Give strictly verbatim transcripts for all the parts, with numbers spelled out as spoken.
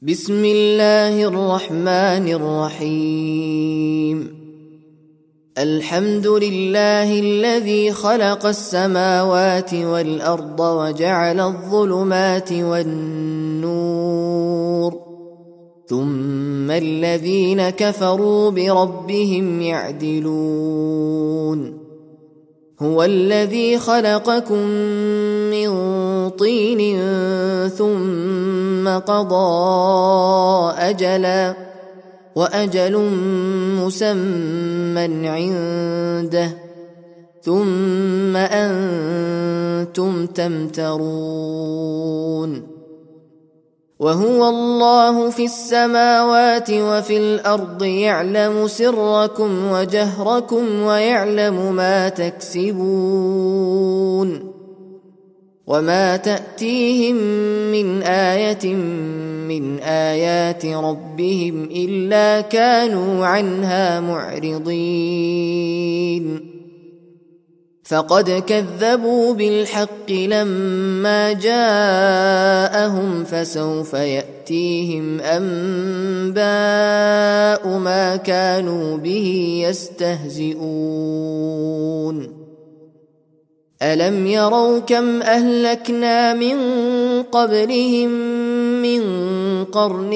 بسم الله الرحمن الرحيم. الحمد لله الذي خلق السماوات والأرض وجعل الظلمات والنور، ثم الذين كفروا بربهم يعدلون. هو الذي خلقكم من طين ثم قضى أجلا وأجل مسمى عنده ثم أنتم تمترون. وهو الله في السماوات وفي الأرض يعلم سركم وجهركم ويعلم ما تكسبون. وما تأتيهم من آية من آيات ربهم إلا كانوا عنها معرضين. فقد كذبوا بالحق لما جاءهم، فسوف يأتيهم أنباء ما كانوا به يستهزئون. ألم يروا كم أهلكنا من قبلهم من قرن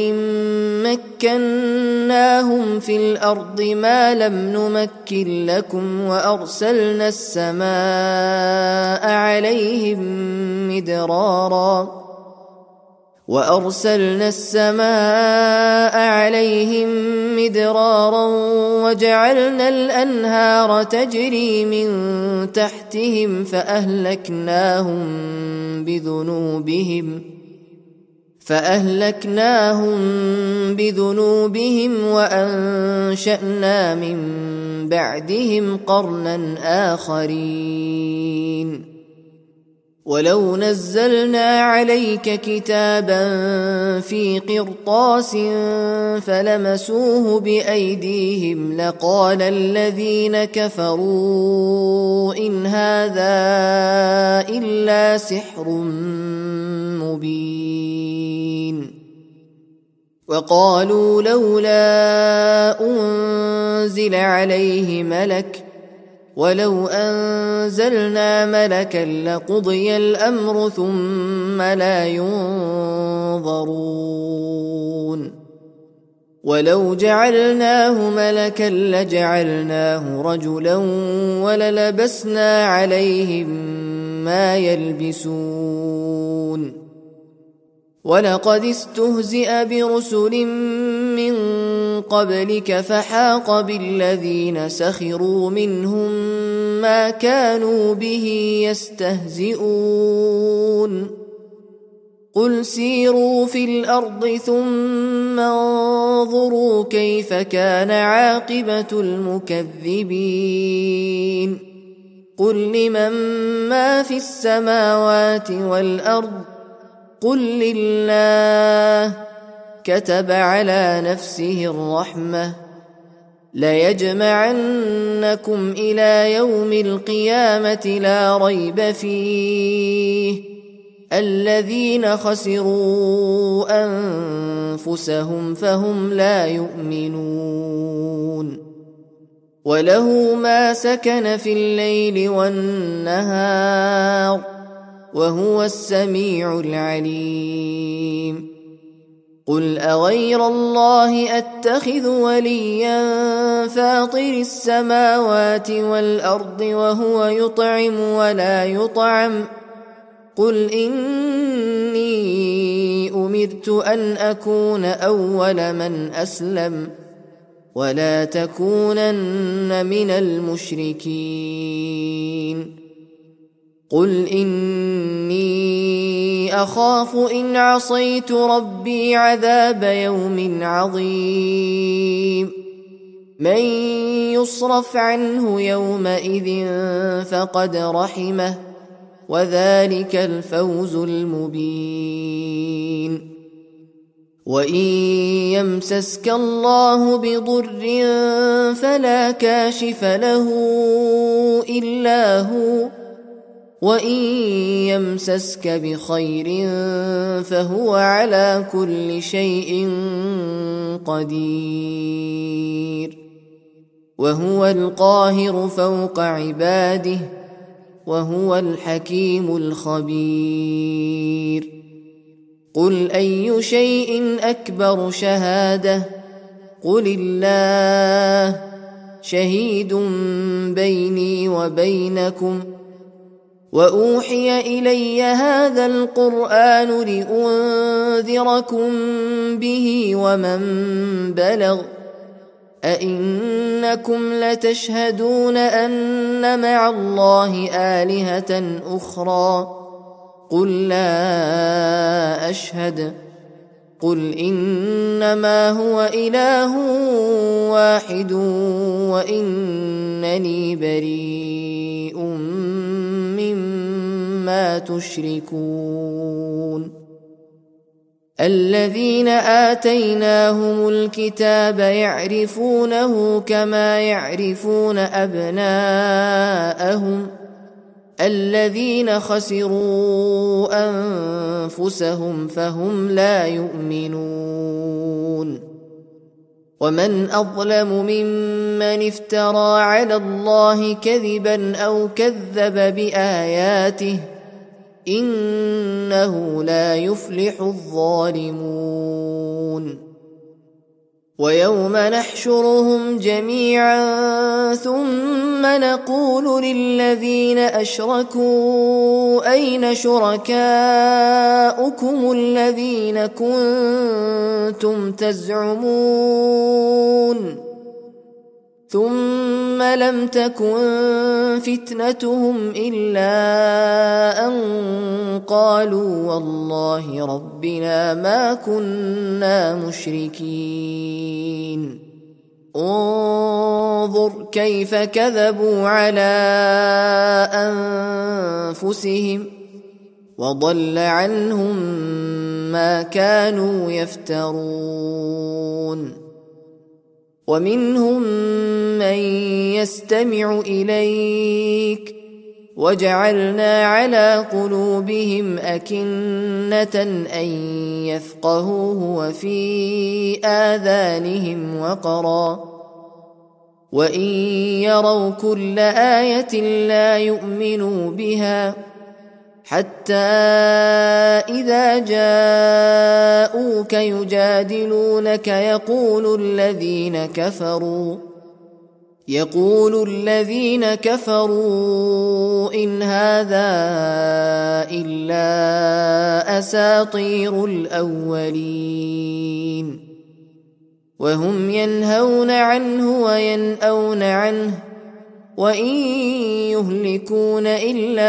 مكناهم في الأرض ما لم نمكن لكم، وأرسلنا السماء عليهم مدرارا وأرسلنا السماء عليهم مدرارا وجعلنا الأنهار تجري من تحتهم فأهلكناهم بذنوبهم فأهلكناهم بذنوبهم وأنشأنا من بعدهم قرنا آخرين. ولو نزلنا عليك كتابا في قرطاس فلمسوه بأيديهم لقال الذين كفروا إن هذا إلا سحر مبين. وقالوا لولا أنزل عليه ملك ولو أنزلنا ملكا لقضي الأمر ثم لا ينظرون. ولو جعلناه ملكا لجعلناه رجلا وللبسنا عليهم ما يلبسون. ولقد استهزئ برسل من قبلك فحاق بالذين سخروا منهم ما كانوا به يستهزئون. قل سيروا في الأرض ثم انظروا كيف كان عاقبة المكذبين. قل لمن ما في السماوات والأرض قل لله كتب على نفسه الرحمة ليجمعنكم إلى يوم القيامة لا ريب فيه الذين خسروا أنفسهم فهم لا يؤمنون. وله ما سكن في الليل والنهار وهو السميع العليم. قل أغير الله أتخذ وليا فاطر السماوات والأرض وهو يطعم ولا يطعم. قل إني أمرت أن أكون أول من أسلم ولا تكونن من المشركين. قل إني أخاف إن عصيت ربي عذاب يوم عظيم. من يصرف عنه يومئذ فقد رحمه وذلك الفوز المبين. وإن يمسسك الله بضر فلا كاشف له إلا هو وإن يمسسك بخير فهو على كل شيء قدير وهو القاهر فوق عباده وهو الحكيم الخبير قل أي شيء أكبر شهادة قل الله شهيد بيني وبينكم وأوحي إلي هذا القرآن لأنذركم به ومن بلغ أئنكم لتشهدون أن مع الله آلهة أخرى قل لا أشهد قل إنما هو إله واحد وإنني بريء مما تشركون الذين آتيناهم الكتاب يعرفونه كما يعرفون أبناءهم الذين خسروا أنفسهم فهم لا يؤمنون ومن أظلم ممن افترى على الله كذبا أو كذب بآياته إنه لا يفلح الظالمون ويوم نحشرهم جميعا ثم نقول للذين أشركوا أين شركاؤكم الذين كنتم تزعمون ثم لم تكن فتنتهم إلا أن قالوا والله ربنا ما كنا مشركين انظر كيف كذبوا على أنفسهم وضل عنهم ما كانوا يفترون ومنهم من يستمع إليك وجعلنا على قلوبهم أكنة أن يفقهوه وفي آذانهم وقرا وإن يروا كل آية لا يؤمنوا بها حتى إذا جاءوك يجادلونك يقول الذين كفروا يقول الذين كفروا إن هذا إلا أساطير الأولين وهم ينهون عنه وينأون عنه وإن يهلكون إلا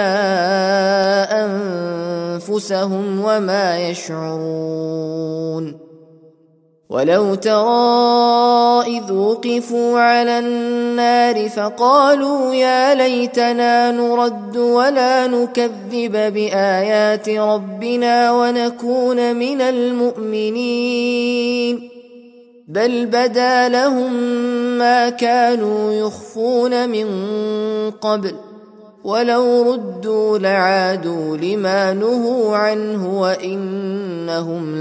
أنفسهم وما يشعرون ولو ترى إذ وقفوا على النار فقالوا يا ليتنا نرد ولا نكذب بآيات ربنا ونكون من المؤمنين بل بدا لهم ما كانوا يخفون من قبل ولو ردوا لعادوا لما نهوا عنه وإنهم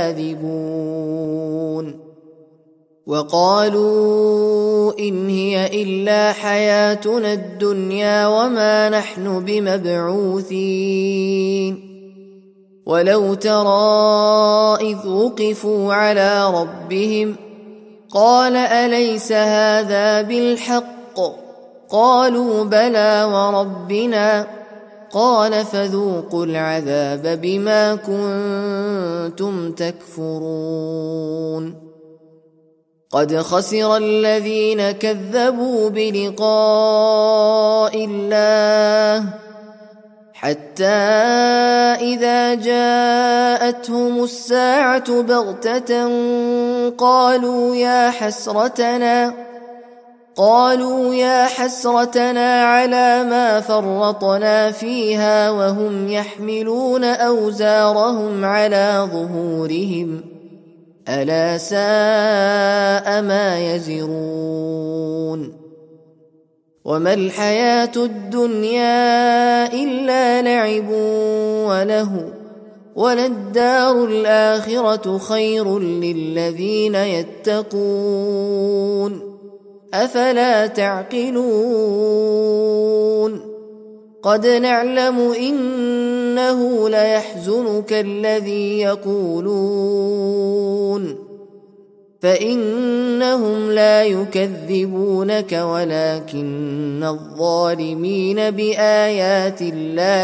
لكاذبون وقالوا إن هي إلا حياتنا الدنيا وما نحن بمبعوثين ولو ترى إذ وقفوا على ربهم قال أليس هذا بالحق قالوا بلى وربنا قال فذوقوا العذاب بما كنتم تكفرون قد خسر الذين كذبوا بلقاء الله حتى إذا جاءتهم الساعة بغتة قالوا يا حسرتنا قالوا يا حسرتنا على ما فرطنا فيها وهم يحملون أوزارهم على ظهورهم ألا ساء ما يزرون وما الحياة الدنيا إلا لعب وله وللدار الآخرة خير للذين يتقون أفلا تعقلون قد نعلم إنه ليحزنك الذي يقولون فإنهم لا يكذبونك ولكن الظالمين بآيات الله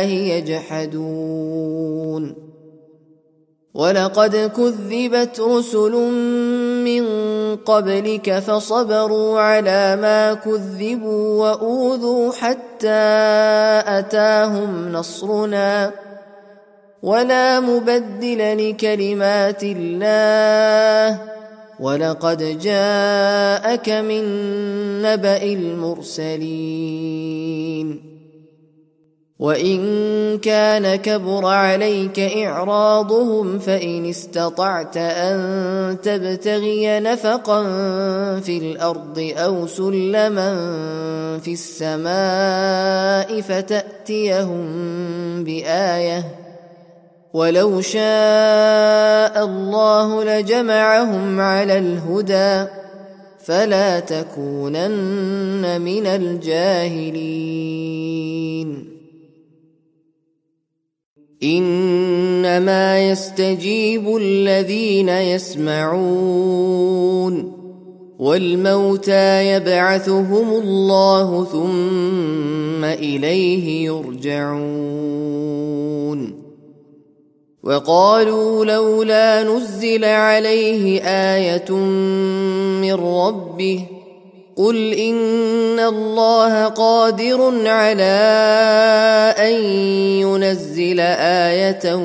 يجحدون ولقد كذبت رسل من قبلك فصبروا على ما كذبوا وأوذوا حتى أتاهم نصرنا ولا مبدل لكلمات الله ولقد جاءك من نبأ المرسلين وإن كان كبر عليك إعراضهم فإن استطعت أن تبتغي نفقا في الأرض أو سلما في السماء فتأتيهم بآية ولو شاء الله لجمعهم على الهدى فلا تكونن من الجاهلين إنما يستجيب الذين يسمعون والموتى يبعثهم الله ثم إليه يرجعون وقالوا لولا نزل عليه آية من ربه قل إن الله قادر على أن ينزل آية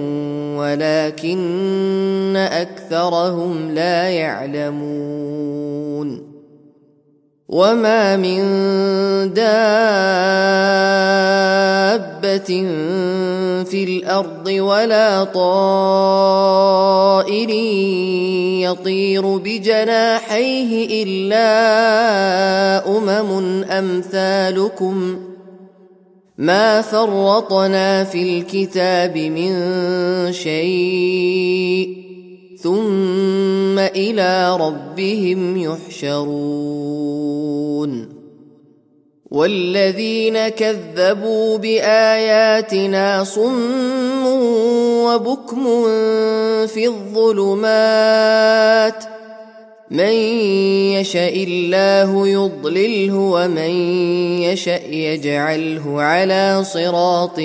ولكن أكثرهم لا يعلمون وما من دابة في الأرض ولا طائر يطير بجناحيه إلا أمم أمثالكم ما فرطنا في الكتاب من شيء ثم إلى ربهم يحشرون والذين كذبوا بآياتنا صم وبكم في الظلمات من يشاء الله يضلله ومن يشاء يجعله على صراط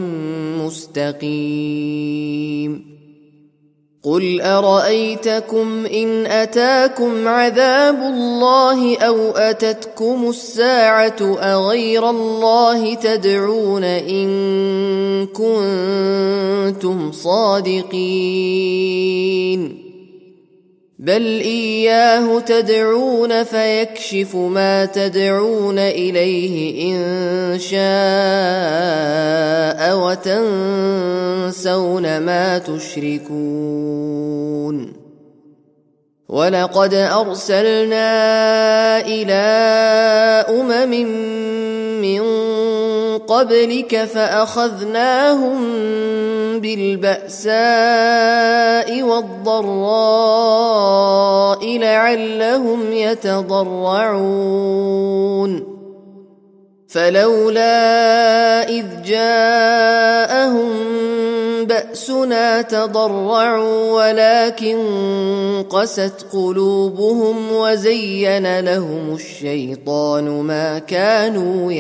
مستقيم قل أرأيتكم إن أتاكم عذاب الله أو أتتكم الساعة أغير الله تدعون إن كنتم صادقين بل إياه تدعون فيكشف ما تدعون إليه إن شاء وتنسون ما تشركون ولقد أرسلنا إلى أمم من قبلك فأخذناهم بالبأساء والضراء لعلهم يتضرعون فلولا إذ جاءهم بأسنا تضرعوا ولكن قست قلوبهم وزين لهم الشيطان ما كانوا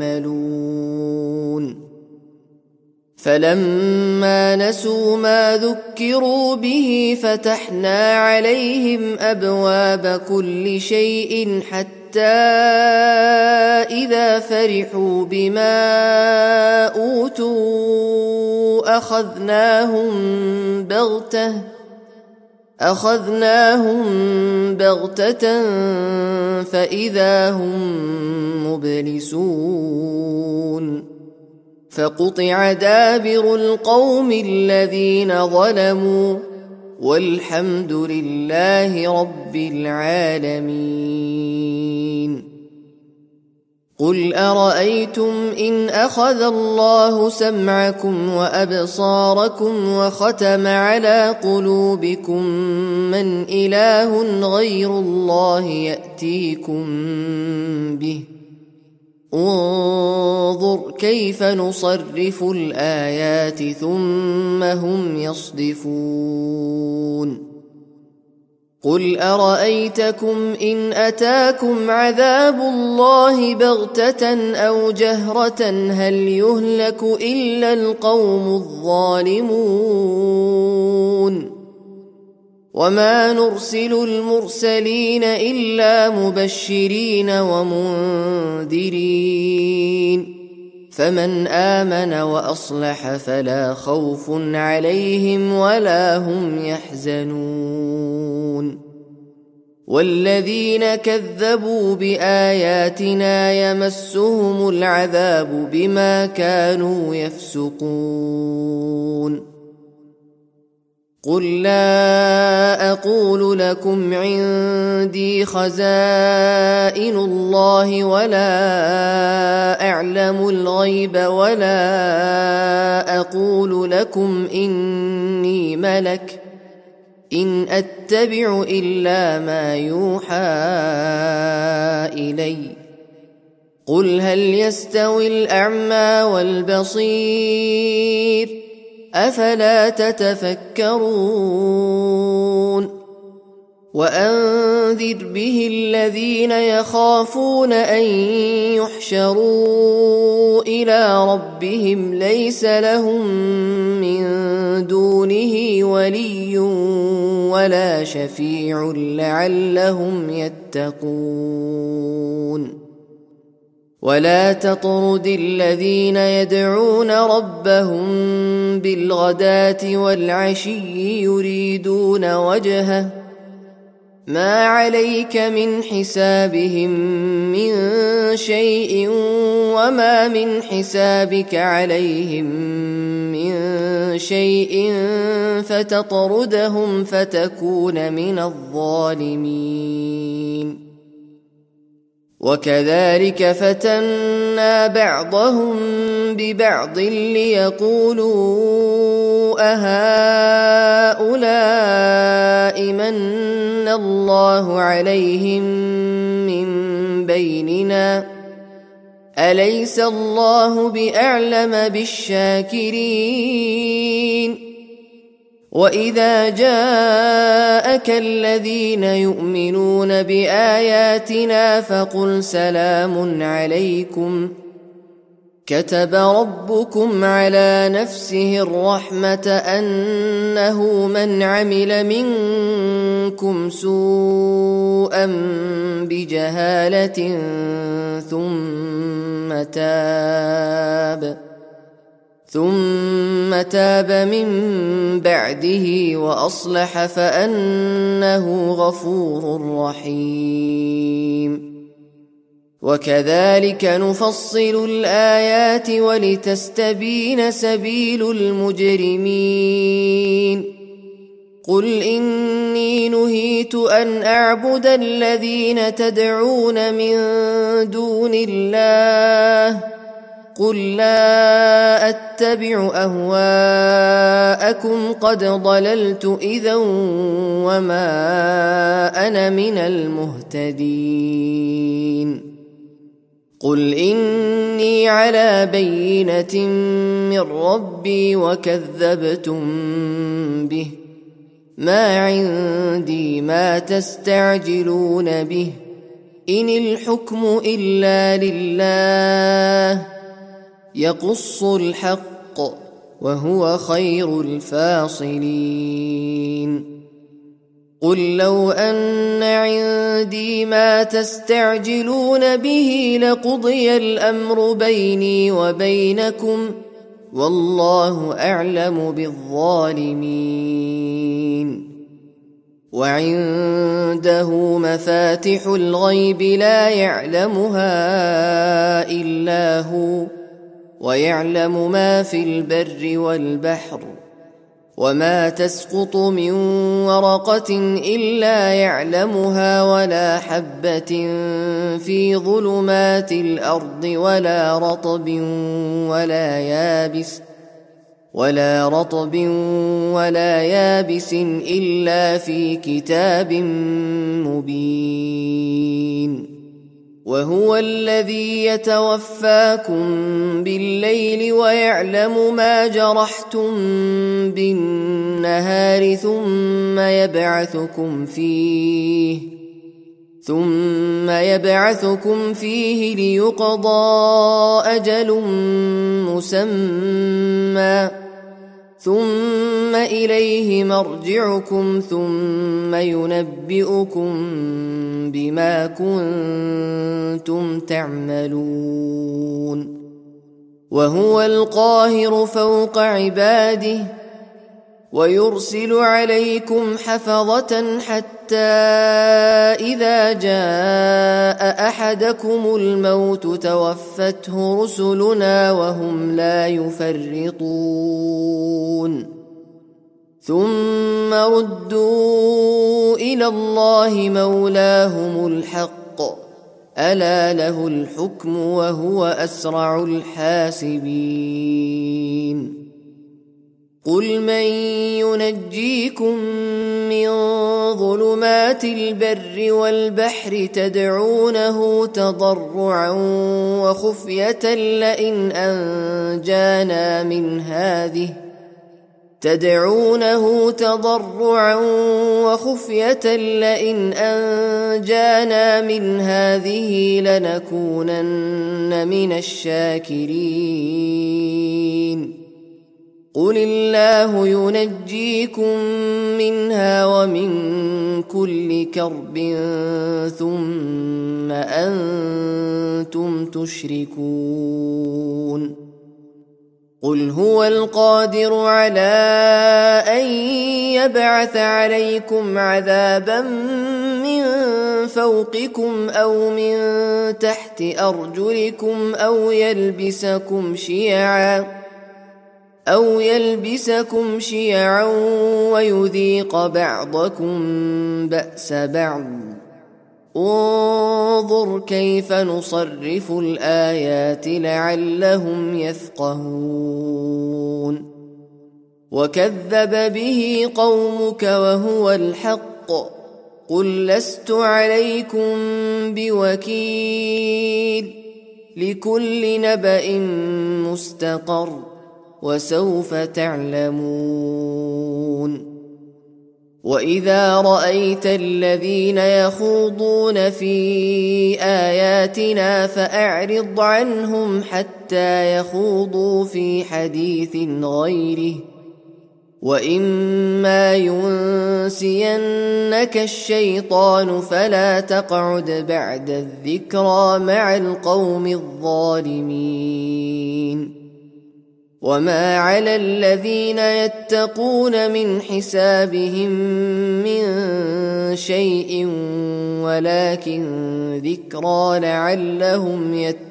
يعملون فلما نسوا ما ذكروا به فتحنا عليهم أبواب كل شيء حتى إذا فرحوا بما أوتوا أخذناهم بغتة أخذناهم بغتة فإذا هم مبلسون فقطع دابر القوم الذين ظلموا والحمد لله رب العالمين قل أرأيتم إن أخذ الله سمعكم وأبصاركم وختم على قلوبكم من إله غير الله يأتيكم به انظر كيف نصرف الآيات ثم هم يصدفون قل أرأيتكم إن أتاكم عذاب الله بغتة أو جهرة هل يهلك إلا القوم الظالمون وما نرسل المرسلين إلا مبشرين ومنذرين فمن آمن وأصلح فلا خوف عليهم ولا هم يحزنون والذين كذبوا بآياتنا يمسهم العذاب بما كانوا يفسقون قل لا أقول لكم عندي خزائن الله ولا أعلم الغيب ولا أقول لكم إني ملك إن أتبع إلا ما يوحى إلي قل هل يستوي الأعمى والبصير أفلا تتفكرون وأنذر به الذين يخافون أن يحشروا إلى ربهم ليس لهم من دونه ولي ولا شفيع لعلهم يتقون ولا تطرد الذين يدعون ربهم بالغداة والعشي يريدون وجهه ما عليك من حسابهم من شيء وما من حسابك عليهم من شيء فتطردهم فتكون من الظالمين وكذلك فتنا بعضهم ببعض ليقولوا أهؤلاء من الله عليهم من بيننا أليس الله بأعلم بالشاكرين وإذا جاءك الذين يؤمنون بآياتنا فقل سلام عليكم كتب ربكم على نفسه الرحمة أنه من عمل منكم سوءا بجهالة ثم تاب ثم تاب من بعده وأصلح فأنه غفور رحيم وكذلك نفصل الآيات ولتستبين سبيل المجرمين قل إني نهيت أن أعبد الذين تدعون من دون الله قل لا أتبع أهواءكم قد ضللت إذا وما أنا من المهتدين قل إني على بينة من ربي وكذبتم به ما عندي ما تستعجلون به إن الحكم إلا لله يقص الحق وهو خير الفاصلين قل لو أن عندي ما تستعجلون به لقضي الأمر بيني وبينكم والله أعلم بالظالمين وعنده مفاتح الغيب لا يعلمها إلا هو ويعلم ما في البر والبحر وما تسقط من ورقة إلا يعلمها ولا حبة في ظلمات الأرض ولا رطب ولا يابس ولا رطب ولا يابس إلا في كتاب مبين. وهو الذي يتوفاكم بالليل ويعلم ما جرحتم بالنهار ثم يبعثكم فيه ثم يبعثكم فيه ليقضى أجل مسمى ثم إليه مرجعكم ثم ينبئكم بما كنتم تعملون. وهو القاهر فوق عباده ويرسل عليكم حفظة حتى إذا جاء أحدكم الموت توفته رسلنا وهم لا يفرطون ثم ردوا إلى الله مولاهم الحق ألا له الحكم وهو أسرع الحاسبين. قل من ينجيكم من ظلمات البر والبحر تدعونه تضرعا وخفية لئن أنجانا من هذه تدعونه تضرعا وخفية لئن أنجانا من هذه لنكونن من الشاكرين. قل الله ينجيكم منها ومن كل كرب ثم أنتم تشركون. قل هو القادر على أن يبعث عليكم عذابا من فوقكم أو من تحت أرجلكم أو يلبسكم شيعا أو يلبسكم شيعا ويذيق بعضكم بأس بعض. انظر كيف نصرف الآيات لعلهم يفقهون. وكذب به قومك وهو الحق قل لست عليكم بوكيل لكل نبأ مستقر وسوف تعلمون. وإذا رأيت الذين يخوضون في آياتنا فأعرض عنهم حتى يخوضوا في حديث غيره وإما ينسينك الشيطان فلا تقعد بعد الذكرى مع القوم الظالمين. وما على الذين يتقون من حسابهم من شيء ولكن ذكرى لعلهم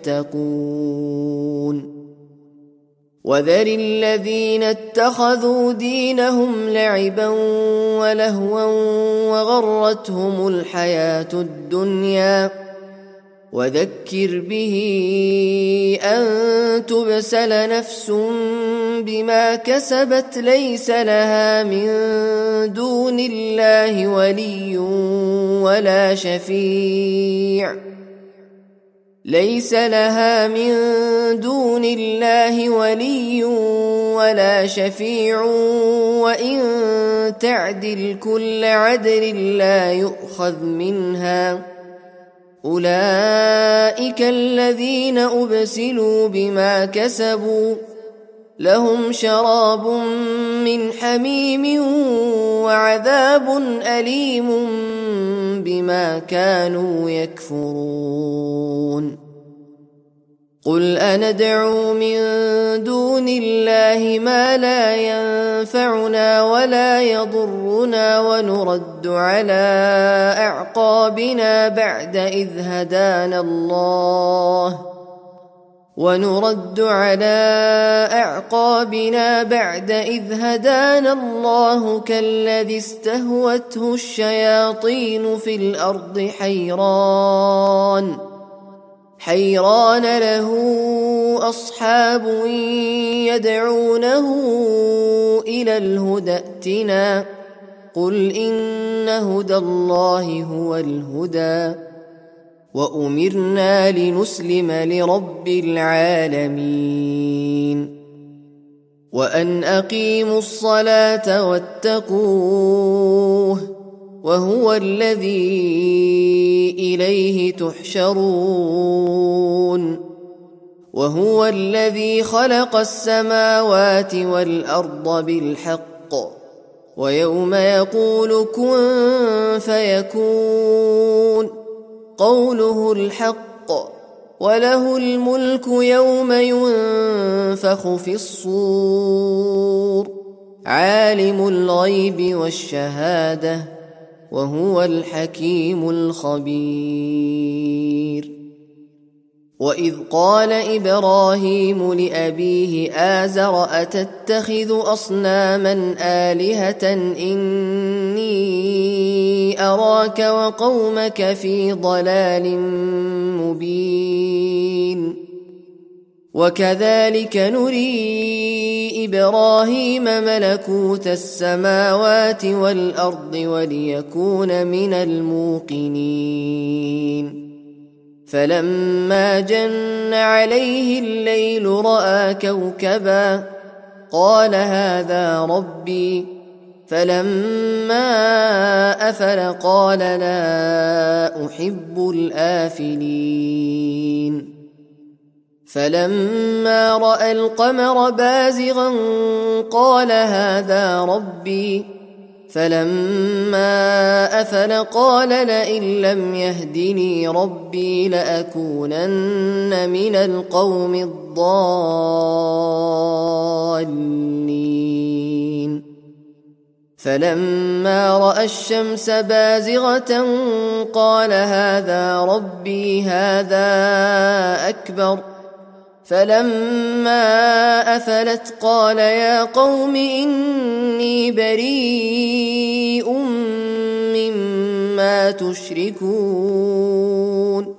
يتقون. وذر الذين اتخذوا دينهم لعبا ولهوا وغرتهم الحياة الدنيا وذكر به أن تبسل نفس بما كسبت ليس لها من دون الله ولي ولا شفيع ليس لها من دون الله ولي ولا شفيع وإن تعدل كل عدل لا يؤخذ منها. أولئك الذين أبسلوا بما كسبوا لهم شراب من حميم وعذاب أليم بما كانوا يكفرون. قل أندعو من دون الله ما لا ينفعنا ولا يضرنا ونرد على أعقابنا بعد إذ هدانا الله ونرد على أعقابنا بعد إذ هدانا الله كالذي استهوته الشياطين في الأرض حيران حيران له أصحاب يدعونه إلى الهدى ائتنا قل إن هدى الله هو الهدى وأمرنا لنسلم لرب العالمين وأن أقيموا الصلاة واتقوه وهو الذي إليه تحشرون وهو الذي خلق السماوات والأرض بالحق ويوم يقول كن فيكون قوله الحق وله الملك يوم ينفخ في الصور عالم الغيب والشهادة وهو الحكيم الخبير وإذ قال إبراهيم لأبيه آزر أتتخذ أصناما آلهة إني أراك وقومك في ضلال مبين وكذلك نري إبراهيم ملكوت السماوات والأرض وليكون من الموقنين فلما جن عليه الليل رأى كوكبا قال هذا ربي فلما أفل قال لا أحب الآفلين فلما رأى القمر بازغا قال هذا ربي فلما أفل قال لئن لم يهدني ربي لأكونن من القوم الضالين فلما رأى الشمس بازغة قال هذا ربي هذا أكبر فلما أفلت قال يا قوم إني بريء مما تشركون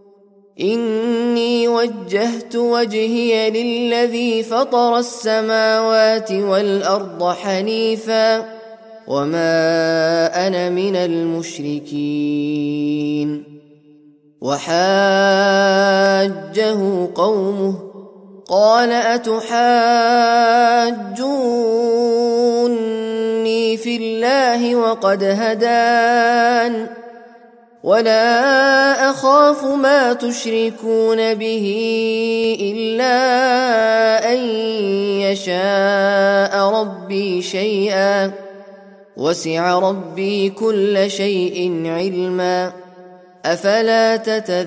إني وجهت وجهي للذي فطر السماوات والأرض حنيفا وما أنا من المشركين وحاجه قومه قال أتحاجوني في الله وقد هدان ولا أخاف ما تشركون به إلا أن يشاء ربي شيئا وسع ربي كل شيء علما أفلا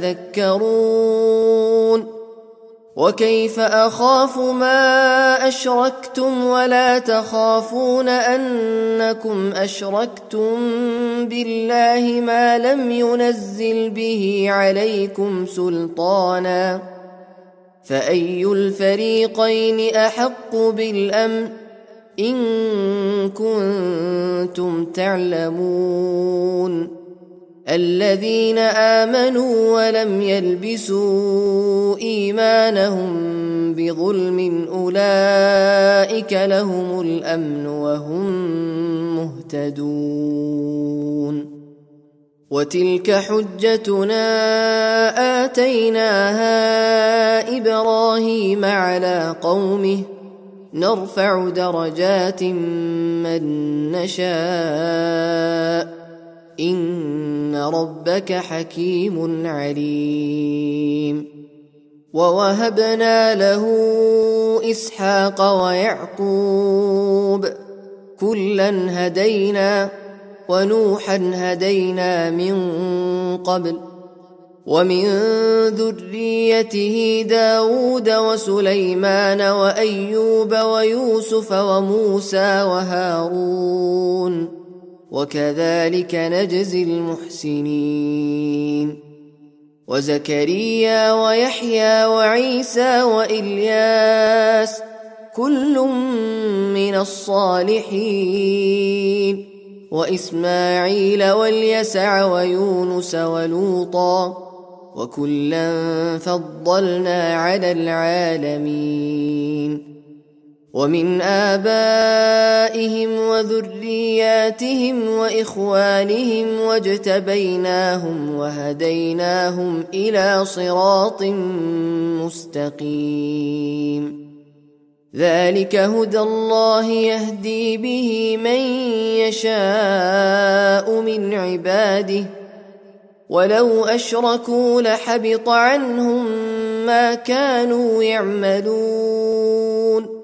تتذكرون وكيف أخاف ما أشركتم ولا تخافون أنكم أشركتم بالله ما لم ينزل به عليكم سلطانا فأي الفريقين أحق بالأمن إن كنتم تعلمون الذين آمنوا ولم يلبسوا إيمانهم بظلم أولئك لهم الأمن وهم مهتدون وتلك حجتنا آتيناها إبراهيم على قومه نرفع درجات من نشاء إن ربك حكيم عليم ووهبنا له إسحاق ويعقوب كلا هدينا ونوحا هدينا من قبل ومن ذريته داود وسليمان وأيوب ويوسف وموسى وهارون وكذلك نجزي المحسنين وزكريا ويحيى وعيسى وإلياس كل من الصالحين وإسماعيل واليسع ويونس ولوطا وكلا فضلنا على العالمين ومن آبائهم وذرياتهم وإخوانهم واجتبيناهم وهديناهم إلى صراط مستقيم ذلك هدى الله يهدي به من يشاء من عباده ولو أشركوا لحبط عنهم ما كانوا يعملون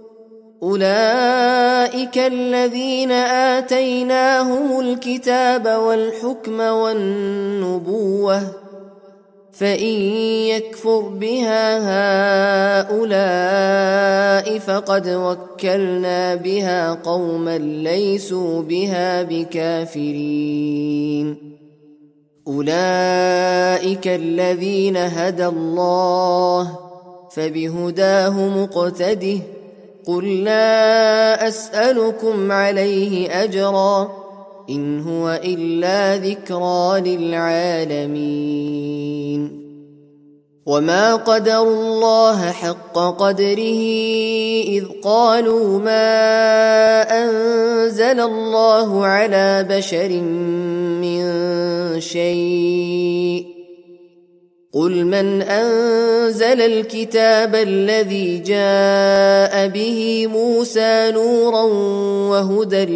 أولئك الذين آتيناهم الكتاب والحكم والنبوة فإن يكفر بها هؤلاء فقد وكلنا بها قوما ليسوا بها بكافرين أولئك الذين هدى الله فبهداه مقتده قل لا أسألكم عليه أجرا إن هو إلا ذكرى للعالمين وما قدروا الله حق قدره إذ قالوا ما أنزل الله على بشر من شيء قل من أنزل الكتاب الذي جاء به موسى نورا وهدى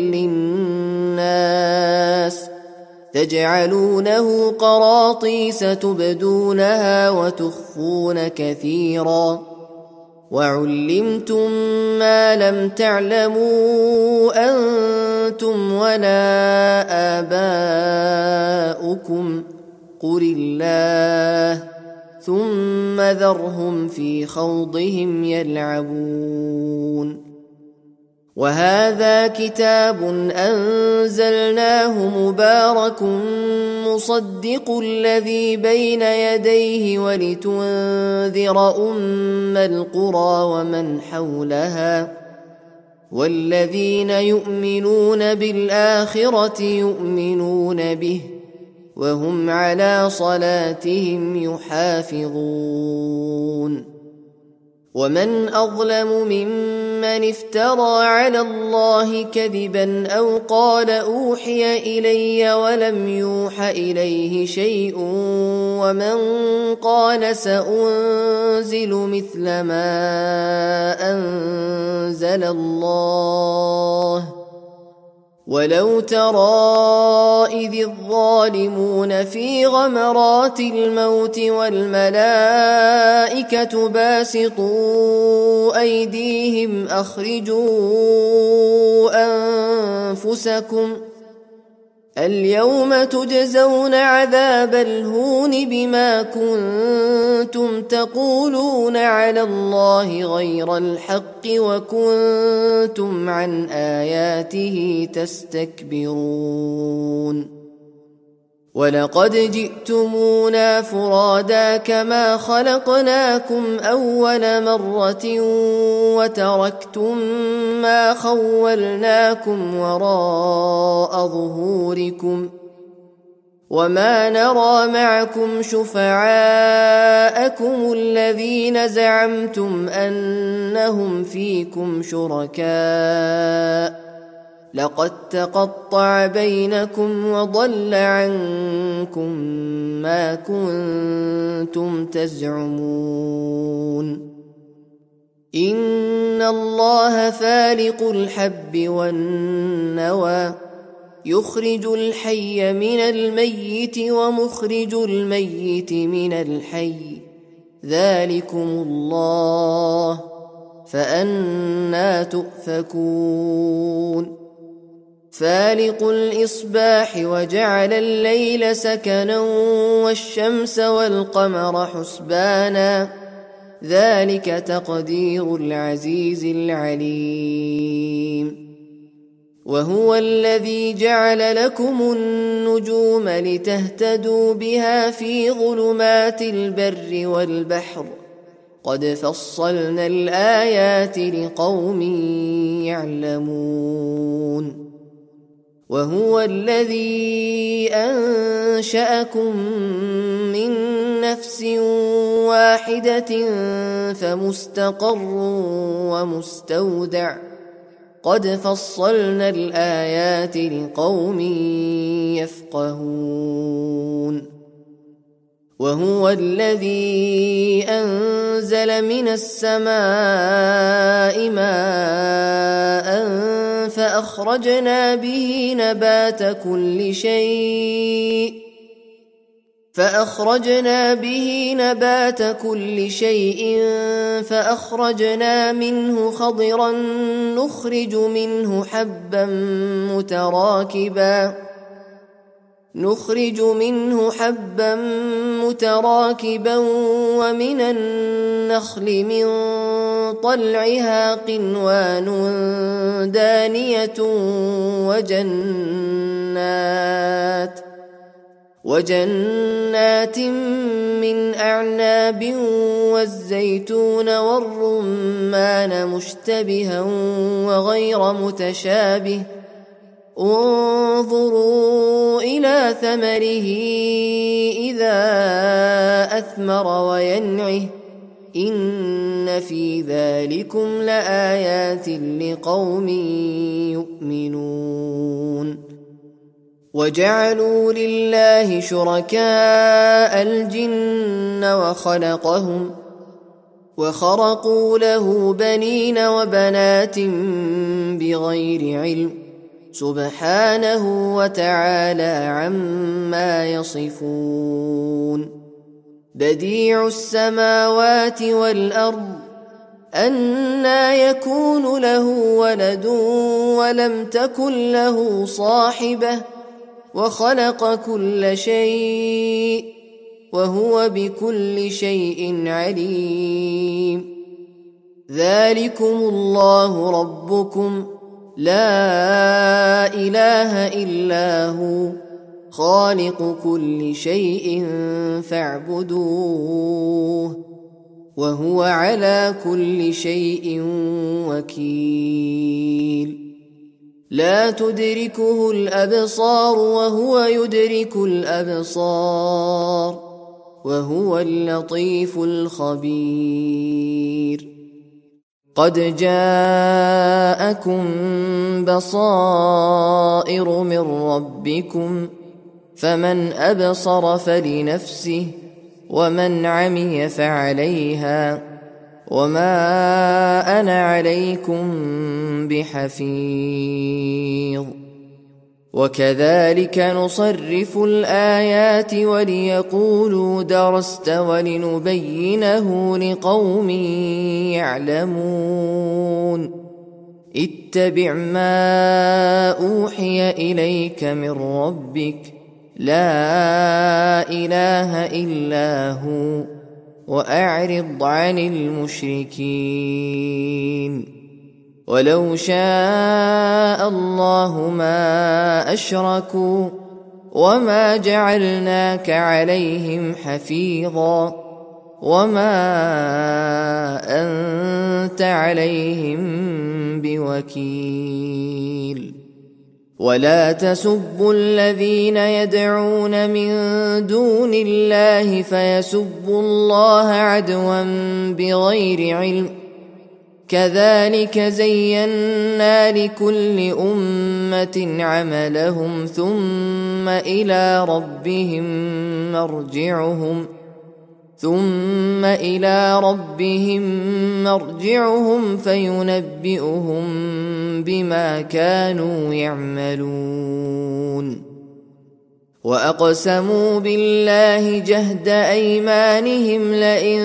للناس تجعلونه قراطيس تبدونها وتخفون كثيرا وعلمتم ما لم تعلموا أنتم ولا آباؤكم قل الله ثم ذرهم في خوضهم يلعبون وهذا كتاب أنزلناه مبارك مصدق الذي بين يديه ولتنذر أم القرى ومن حولها والذين يؤمنون بالآخرة يؤمنون به وهم على صلاتهم يحافظون ومن أظلم ممن افترى على الله كذبا أو قال أوحي إلي ولم يوح إليه شيء ومن قال سأنزل مثل ما أنزل الله ولو ترى إذ الظالمون في غمرات الموت والملائكة باسطوا أيديهم أخرجوا أنفسكم اليوم تجزون عذاب الهون بما كنتم تقولون على الله غير الحق وكنتم عن آياته تستكبرون ولقد جئتمونا فرادا كما خلقناكم أول مرة وتركتم ما خولناكم وراء ظهوركم وما نرى معكم شفعاءكم الذين زعمتم أنهم فيكم شركاء لقد تقطع بينكم وضل عنكم ما كنتم تزعمون إن الله فالق الحب والنوى يخرج الحي من الميت ومخرج الميت من الحي ذلكم الله فأنى تؤفكون فالق الإصباح وجعل الليل سكنا والشمس والقمر حسبانا ذلك تقدير العزيز العليم وهو الذي جعل لكم النجوم لتهتدوا بها في ظلمات البر والبحر قد فصلنا الآيات لقوم يعلمون وهو الذي أنشأكم من نفس واحدة فمستقر ومستودع قد فصلنا الآيات لقوم يفقهون وهو الذي أنزل من السماء ماء فأخرجنا به نبات كل شيء فأخرجنا به نبات كل شيء فأخرجنا منه خضرا نخرج منه حبا متراكبا نخرج منه حبا متراكبا ومن النخل من طلعها قنوان دانية وجنات وجنات من أعناب والزيتون والرمان مشتبها وغير متشابه انظروا إلى ثمره إذا أثمر وينعه إن في ذلكم لآيات لقوم يؤمنون وجعلوا لله شركاء الجن وخلقهم وخرقوا له بنين وبنات بغير علم سبحانه وتعالى عما يصفون بديع السماوات والأرض أنى يكون له ولد ولم تكن له صاحبة وخلق كل شيء وهو بكل شيء عليم ذلكم الله ربكم لا إله إلا هو خالق كل شيء فاعبدوه وهو على كل شيء وكيل لا تدركه الأبصار وهو يدرك الأبصار وهو اللطيف الخبير قد جاءكم بصائر من ربكم فمن أبصر فلنفسه ومن عمي فعليها وما أنا عليكم بحفيظ وكذلك نصرف الآيات وليقولوا درست ولنبينه لقوم يعلمون اتبع ما أوحي إليك من ربك لا إله إلا هو وأعرض عن المشركين ولو شاء الله ما أشركوا وما جعلناك عليهم حفيظا وما أنت عليهم بوكيل ولا تسبوا الذين يدعون من دون الله فيسبوا الله عدوا بغير علم كذلك زينا لكل أمة عملهم ثم إلى ربهم مرجعهم ثم إلى ربهم مرجعهم فينبئهم بما كانوا يعملون وأقسموا بالله جهد أيمانهم لئن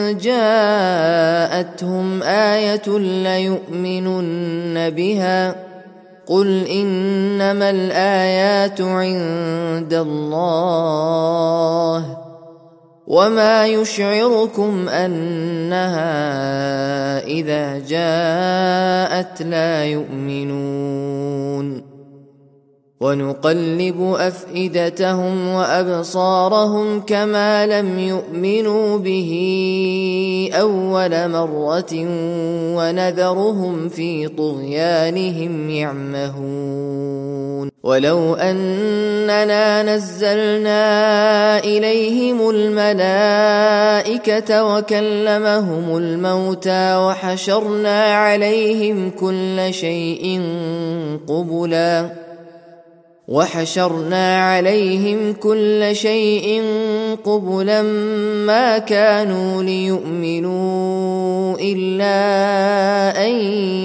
جاءتهم آية ليؤمنن بها قل إنما الآيات عند الله وما يشعركم أنها إذا جاءت لا يؤمنون ونقلب أفئدتهم وأبصارهم كما لم يؤمنوا به أول مرة ونذرهم في طغيانهم يعمهون ولو أننا نزلنا إليهم الملائكة وكلمهم الموتى وحشرنا عليهم كل شيء قبلا وحشرنا عليهم كل شيء قبلا ما كانوا ليؤمنوا إلا أن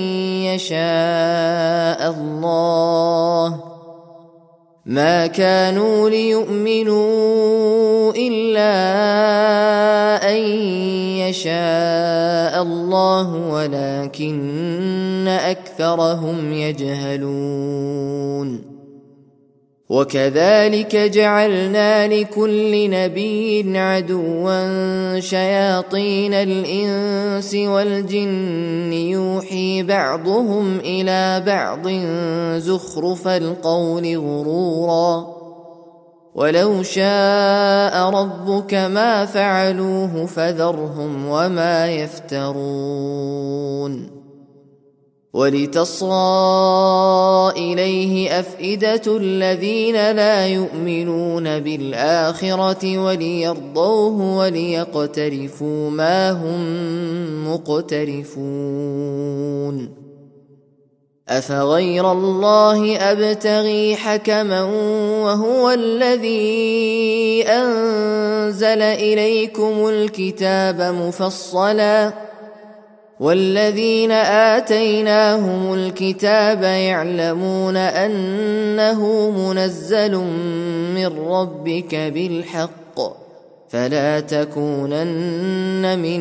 يشاء الله ما كانوا ليؤمنوا إلا أن يشاء الله ولكن أكثرهم يجهلون وكذلك جعلنا لكل نبي عدوا شياطين الإنس والجن يوحي بعضهم إلى بعض زخرف القول غرورا ولو شاء ربك ما فعلوه فذرهم وما يفترون ولتصغى إليه أفئدة الذين لا يؤمنون بالآخرة وليرضوه وليقترفوا ما هم مقترفون أفغير الله أبتغي حكما وهو الذي أنزل إليكم الكتاب مفصلا والذين آتيناهم الكتاب يعلمون أنه منزل من ربك بالحق فلا تكونن من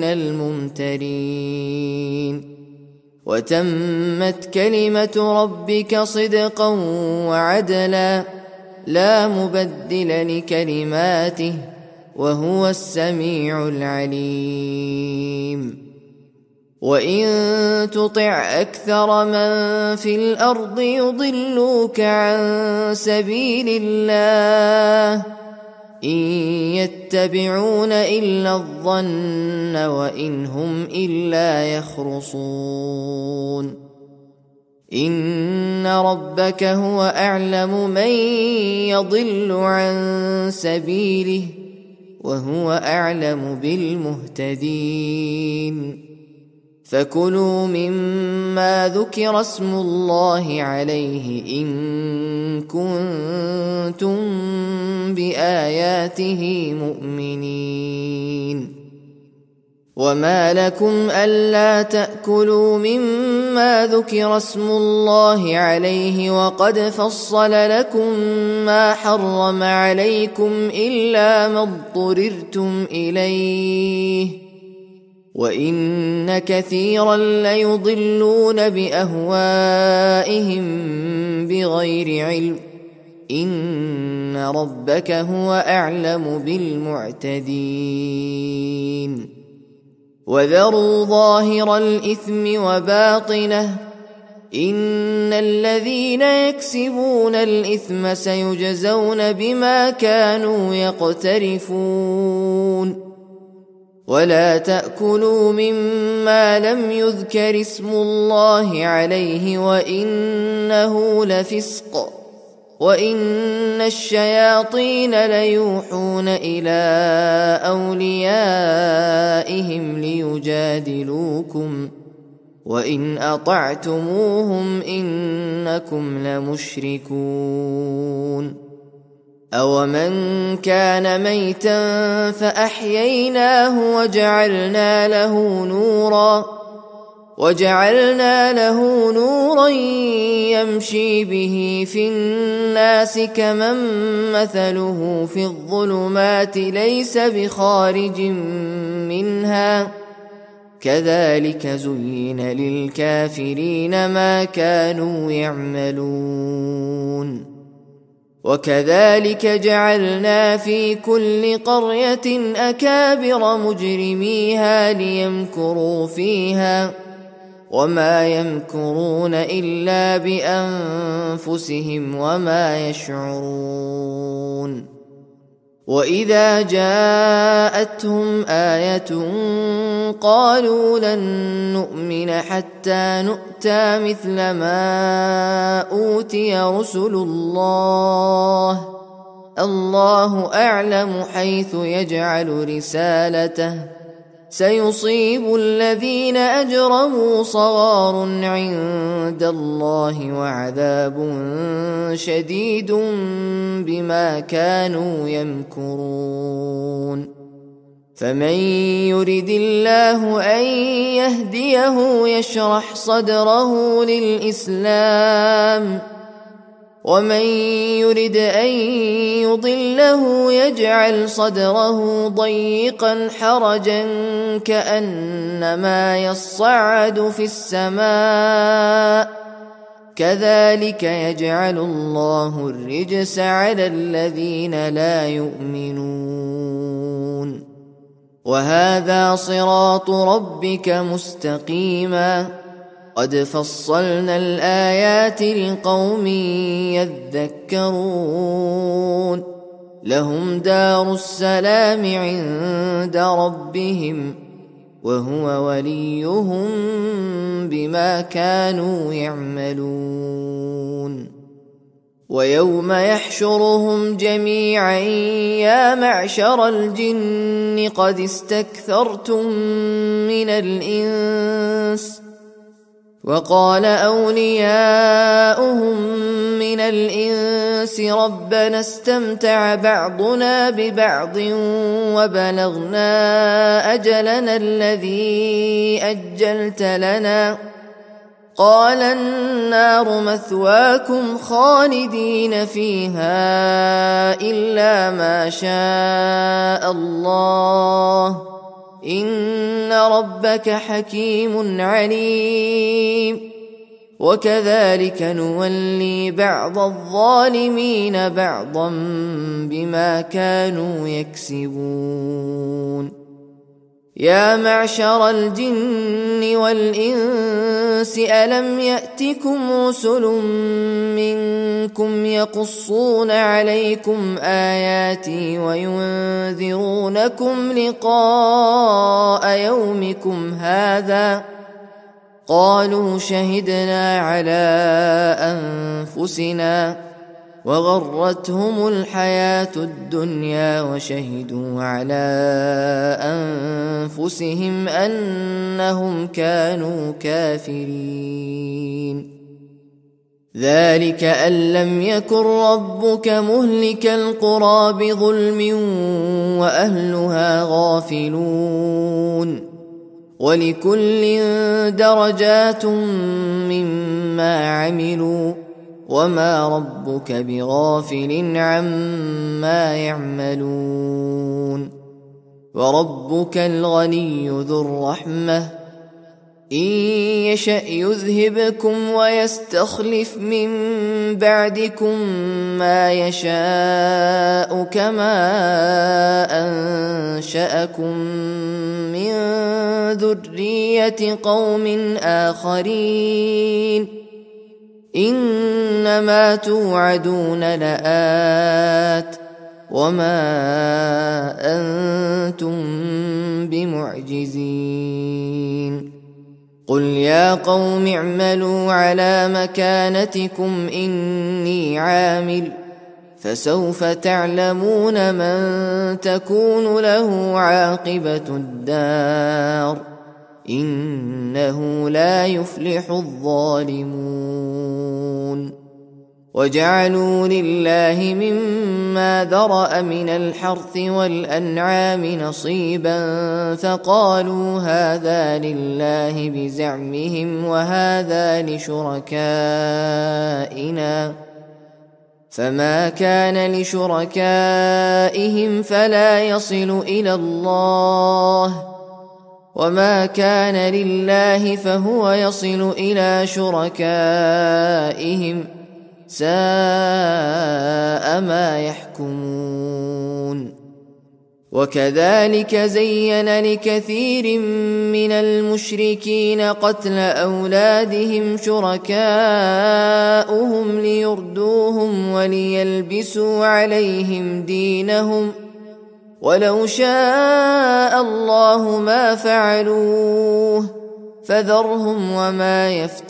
الممترين وتمت كلمة ربك صدقا وعدلا لا مبدل لكلماته وهو السميع العليم وإن تطع أكثر من في الأرض يضلوك عن سبيل الله إن يتبعون إلا الظن وإن هم إلا يخرصون إن ربك هو أعلم من يضل عن سبيله وهو أعلم بالمهتدين فكلوا مما ذكر اسم الله عليه إن كنتم بآياته مؤمنين وما لكم ألا تأكلوا مما ذكر اسم الله عليه وقد فصل لكم ما حرم عليكم إلا ما اضطررتم إليه وإن كثيرا ليضلون بأهوائهم بغير علم إن ربك هو أعلم بالمعتدين وذروا ظاهر الإثم وباطنه إن الذين يكسبون الإثم سيجزون بما كانوا يقترفون ولا تأكلوا مما لم يذكر اسم الله عليه وإنه لفسق وإن الشياطين ليوحون إلى أوليائهم ليجادلوكم وإن أطعتموهم إنكم لمشركون أومن كان ميتا فأحييناه وجعلنا له نورا وجعلنا له نورا يمشي به في الناس كمن مثله في الظلمات ليس بخارج منها كذلك زين للكافرين ما كانوا يعملون وكذلك جعلنا في كل قرية أكابر مجرميها ليمكروا فيها وما يمكرون إلا بأنفسهم وما يشعرون. وإذا جاءتهم آية قالوا لن نؤمن حتى نؤتى مثل ما أوتي رسل الله الله أعلم حيث يجعل رسالته سيصيب الذين أجرموا صغار عند الله وعذاب شديد بما كانوا يمكرون. فمن يرد الله أن يهديه يشرح صدره للإسلام ومن يرد أن يضله يجعل صدره ضيقا حرجا كأنما يصعد في السماء كذلك يجعل الله الرجس على الذين لا يؤمنون. وهذا صراط ربك مستقيما قد فصلنا الآيات لقوم يذكرون. لهم دار السلام عند ربهم وهو وليهم بما كانوا يعملون. ويوم يحشرهم جميعا يا معشر الجن قد استكثرتم من الإنس وقال أولياؤهم من الإنس ربنا استمتع بعضنا ببعض وبلغنا أجلنا الذي أجلت لنا قال النار مثواكم خالدين فيها إلا ما شاء الله إن ربك حكيم عليم. وكذلك نولي بعض الظالمين بعضا بما كانوا يكسبون. يا معشر الجن والإنس ألم يأتكم رسل منكم يقصون عليكم آياتي وينذرونكم لقاء يومكم هذا قالوا شهدنا على أنفسنا وغرتهم الحياة الدنيا وشهدوا على أنفسهم أنهم كانوا كافرين. ذلك أن لم يكن ربك مهلك القرى بظلم وأهلها غافلون ولكل درجات مما عملوا وما ربك بغافل عما يعملون. وربك الغني ذو الرحمة إن يشأ يذهبكم ويستخلف من بعدكم ما يشاء كما أنشأكم من ذرية قوم آخرين إنما توعدون لآت وما أنتم بمعجزين. قل يا قوم اعملوا على مكانتكم إني عامل فسوف تعلمون من تكون له عاقبة الدار إنه لا يفلح الظالمون. وجعلوا لله مما ذرأ من الحرث والأنعام نصيبا فقالوا هذا لله بزعمهم وهذا لشركائنا فما كان لشركائهم فلا يصل إلى الله وما كان لله فهو يصل إلى شركائهم ساء ما يحكمون. وكذلك زين لكثير من المشركين قتل أولادهم شركاؤهم ليردوهم وليلبسوا عليهم دينهم، ولو شاء الله ما فعلوه فذرهم وما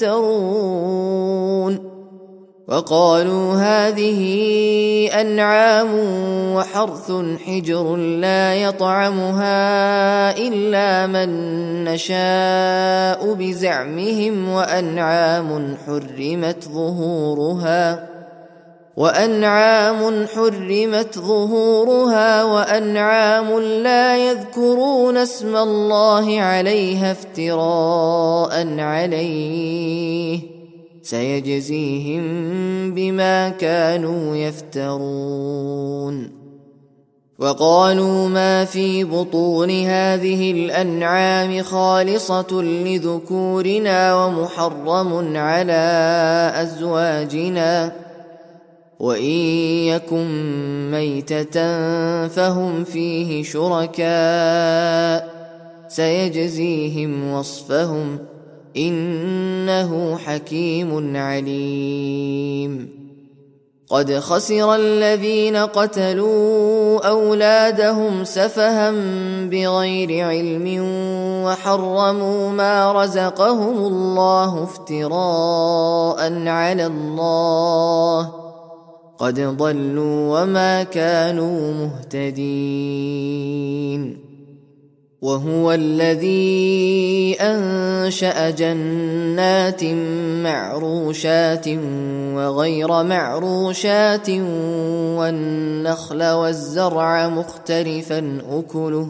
يفترون. وقالوا هذه أنعام وحرث حجر لا يطعمها إلا من نشاء بزعمهم، وأنعام حرمت ظهورها وأنعام حرمت ظهورها وأنعام لا يذكرون اسم الله عليها افتراء عليه، سيجزيهم بما كانوا يفترون. وقالوا ما في بطون هذه الأنعام خالصة لذكورنا ومحرم على أزواجنا، وإن يكن ميتة فهم فيه شركاء، سيجزيهم وصفهم إنه حكيم عليم. قد خسر الذين قتلوا أولادهم سفها بغير علم وحرموا ما رزقهم الله افتراء على الله، قد ضلوا وما كانوا مهتدين. وهو الذي أنشأ جنات معروشات وغير معروشات والنخل والزرع مختلفا أكله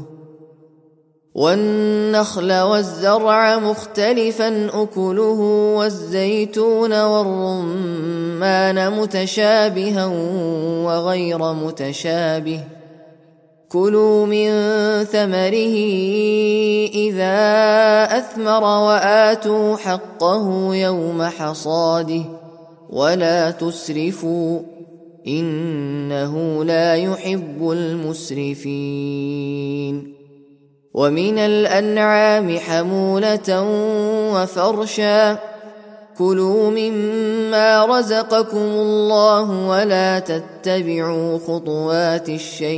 والنخل والزرع مختلفا أكله والزيتون والرمان متشابها وغير متشابه، كلوا من ثمره إذا أثمر وآتوا حقه يوم حصاده ولا تسرفوا إنه لا يحب المسرفين. ومن الأنعام حمولة وفرشا، كلوا مما رزقكم الله ولا تتبعوا خطوات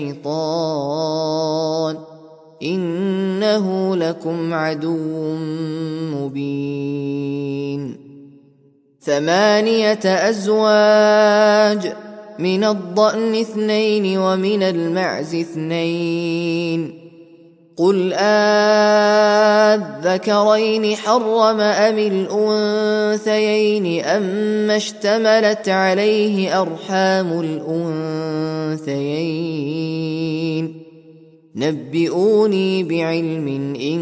الشيطان إنه لكم عدو مبين. ثمانية أزواج، من الضأن اثنين ومن المعز اثنين، قل آذكرين حرم أم الأنثيين أم اشتملت عليه أرحام الأنثيين، نبئوني بعلم إن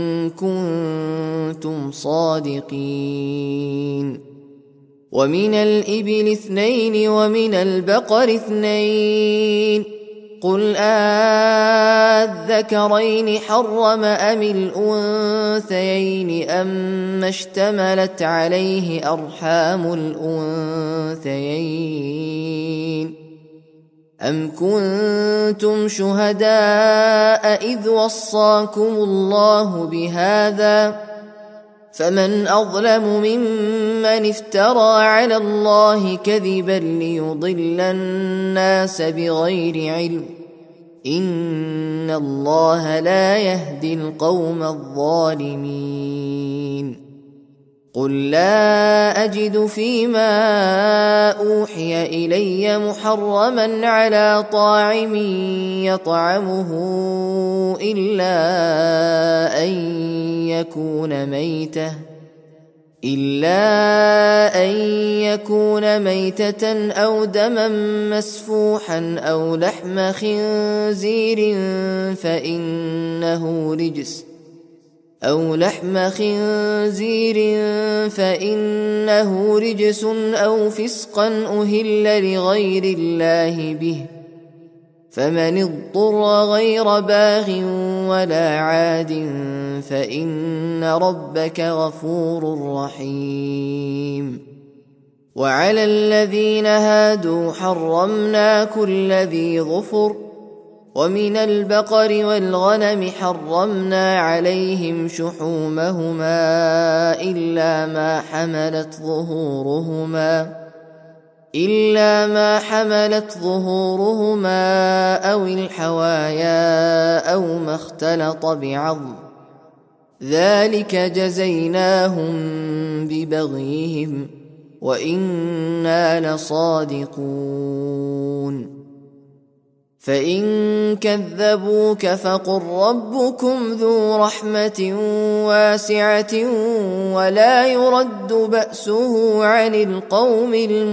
كنتم صادقين. ومن الإبل اثنين ومن البقر اثنين، قل آذكرين حرم أم الأنثيين أم اشتملت عليه أرحام الأنثيين، أم كنتم شهداء إذ وصاكم الله بهذا، فمن أظلم ممن افترى على الله كذبا ليضل الناس بغير علم، إن الله لا يهدي القوم الظالمين. قل لا أجد فيما أوحي إلي محرما على طاعم يطعمه إلا أن يكون ميتة إلا أن يكون ميتة أو دما مسفوحا أو لحم خنزير فإنه رجس أو لحم خنزير فإنه رجس أو فسقا أهل لغير الله به، فمن اضطر غير باغ ولا عاد فإن ربك غفور رحيم. وعلى الذين هادوا حرمنا كل ذي ظفر ومن البقر والغنم حرمنا عليهم شحومهما إلا ما حملت ظهورهما إلا ما حملت ظهورهما أو الحوايا أو ما اختلط بعظم ذلك جزيناهم ببغيهم وإنا لصادقون فإن كذبوك فقل ربكم ذو رحمة واسعة ولا يرد بأسه عن القوم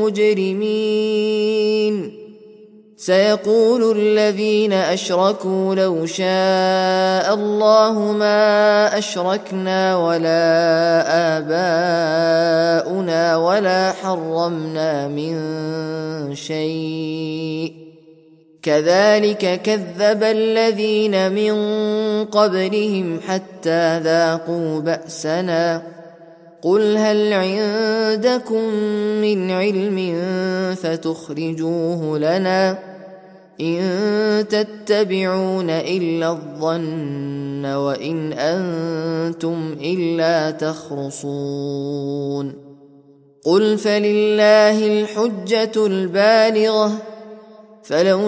المجرمين سيقول الذين أشركوا لو شاء الله ما أشركنا ولا آباؤنا ولا حرمنا من شيء كذلك كذب الذين من قبلهم حتى ذاقوا بأسنا قل هل عندكم من علم فتخرجوه لنا إن تتبعون إلا الظن وإن أنتم إلا تخرصون قل فلله الحجة البالغة فلو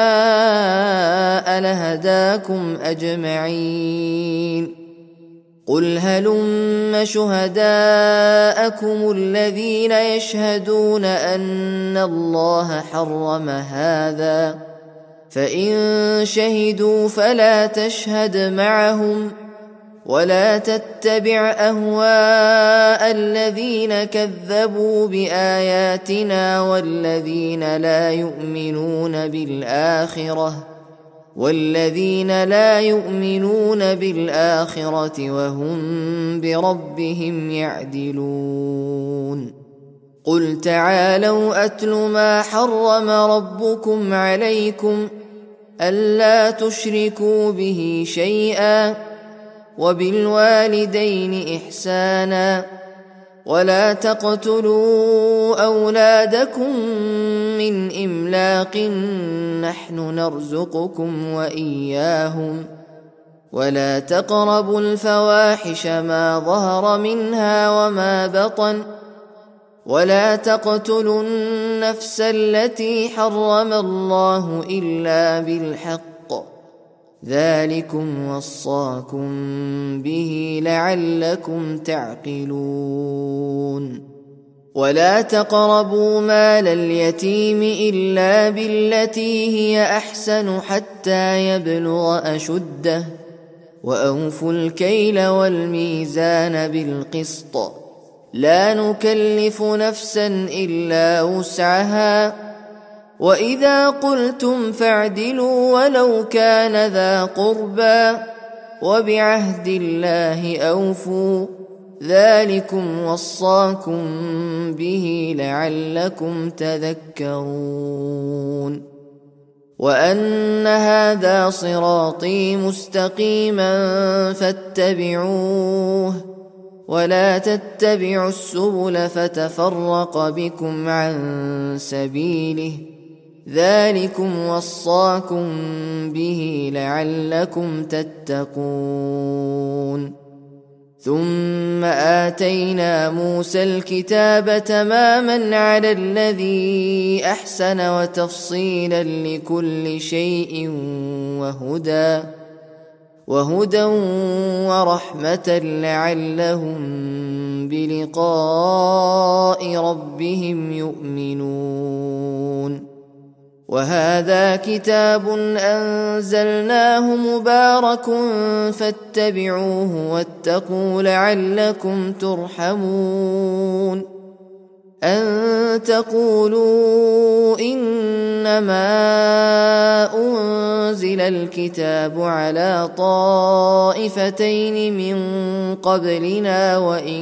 شاء لهداكم أجمعين قل هلم شهداءكم الذين يشهدون أن الله حرم هذا فإن شهدوا فلا تشهد معهم ولا تتبع أهواء الذين كذبوا بآياتنا والذين لا يؤمنون بالآخرة والذين لا يؤمنون بالآخرة وهم بربهم يعدلون قل تعالوا أتل ما حرم ربكم عليكم ألا تشركوا به شيئا وبالوالدين إحسانا ولا تقتلوا أولادكم من إملاق نحن نرزقكم وإياهم ولا تقربوا الفواحش ما ظهر منها وما بطن ولا تقتلوا النفس التي حرم الله إلا بالحق ذلكم وصاكم به لعلكم تعقلون ولا تقربوا مال اليتيم إلا بالتي هي أحسن حتى يبلغ أشده وأوفوا الكيل والميزان بالقسط لا نكلف نفسا إلا وسعها وإذا قلتم فاعدلوا ولو كان ذا قربى وبعهد الله أوفوا ذلكم وصاكم به لعلكم تذكرون وأن هذا صراطي مستقيما فاتبعوه ولا تتبعوا السبل فتفرق بكم عن سبيله ذلكم وصاكم به لعلكم تتقون ثم آتينا موسى الكتاب تماما على الذي أحسن وتفصيلا لكل شيء وهدى وهدى ورحمة لعلهم بلقاء ربهم يؤمنون وهذا كتاب أنزلناه مبارك فاتبعوه واتقوا لعلكم ترحمون أن تقولوا إنما أنزل الكتاب على طائفتين من قبلنا وإن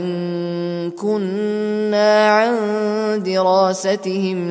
كنا عن دراستهم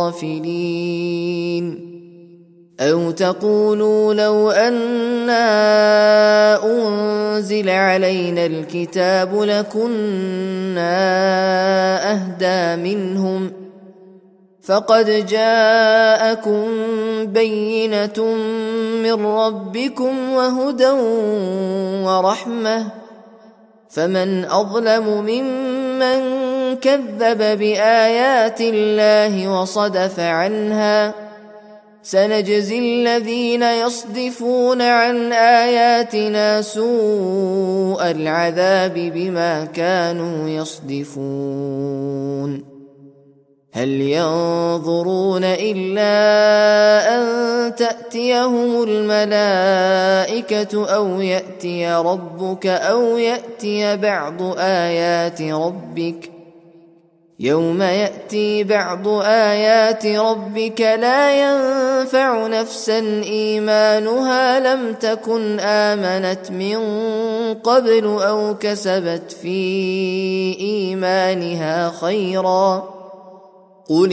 لغافلين أو تقولوا لو أنا أنزل علينا الكتاب لكنا أهدى منهم فقد جاءكم بينة من ربكم وهدى ورحمة فمن أظلم ممن كذب بآيات الله وصدف عنها سنجزي الذين يصدفون عن آياتنا سوء العذاب بما كانوا يصدفون هل ينظرون إلا أن تأتيهم الملائكة أو يأتي ربك أو يأتي بعض آيات ربك يوم يأتي بعض آيات ربك لا ينفع نفسا إيمانها لم تكن آمنت من قبل أو كسبت في إيمانها خيرا قل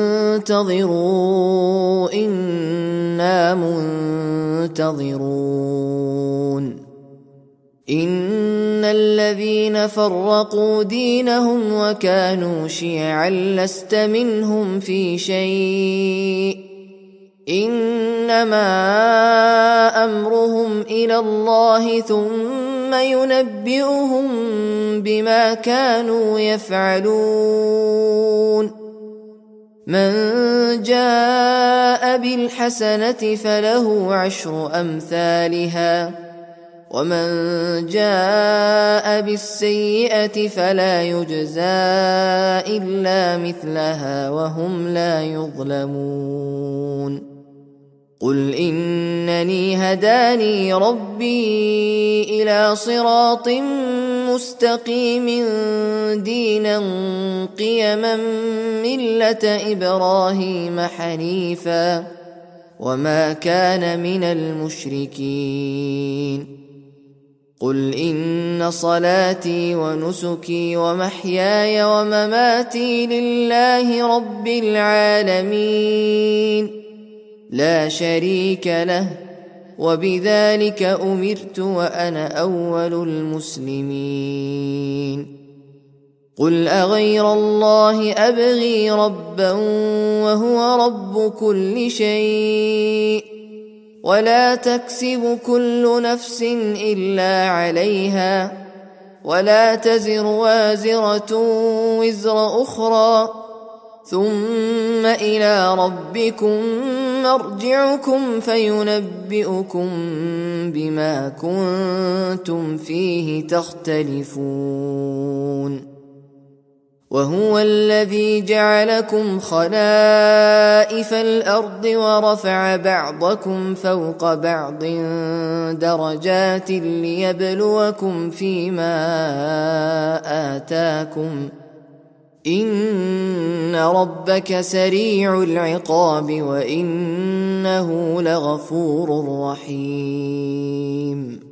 انتظروا إنا منتظرون إن الذين فرقوا دينهم وكانوا شيعا لست منهم في شيء إنما أمرهم إلى الله ثم ينبئهم بما كانوا يفعلون من جاء بالحسنة فله عشر أمثالها ومن جاء بالسيئة فلا يجزى إلا مثلها وهم لا يظلمون قل إنني هداني ربي إلى صراط مستقيم دينا قيما ملة إبراهيم حنيفا وما كان من المشركين قل إن صلاتي ونسكي ومحياي ومماتي لله رب العالمين لا شريك له وبذلك أمرت وأنا أول المسلمين قل أغير الله أبغي ربا وهو رب كل شيء ولا تكسب كل نفس إلا عليها ولا تزر وازرة وزر أخرى ثم إلى ربكم مرجعكم فينبئكم بما كنتم فيه تختلفون وهو الذي جعلكم خلائف الأرض ورفع بعضكم فوق بعض درجات ليبلوكم فيما آتاكم إن ربك سريع العقاب وإنه لغفور رحيم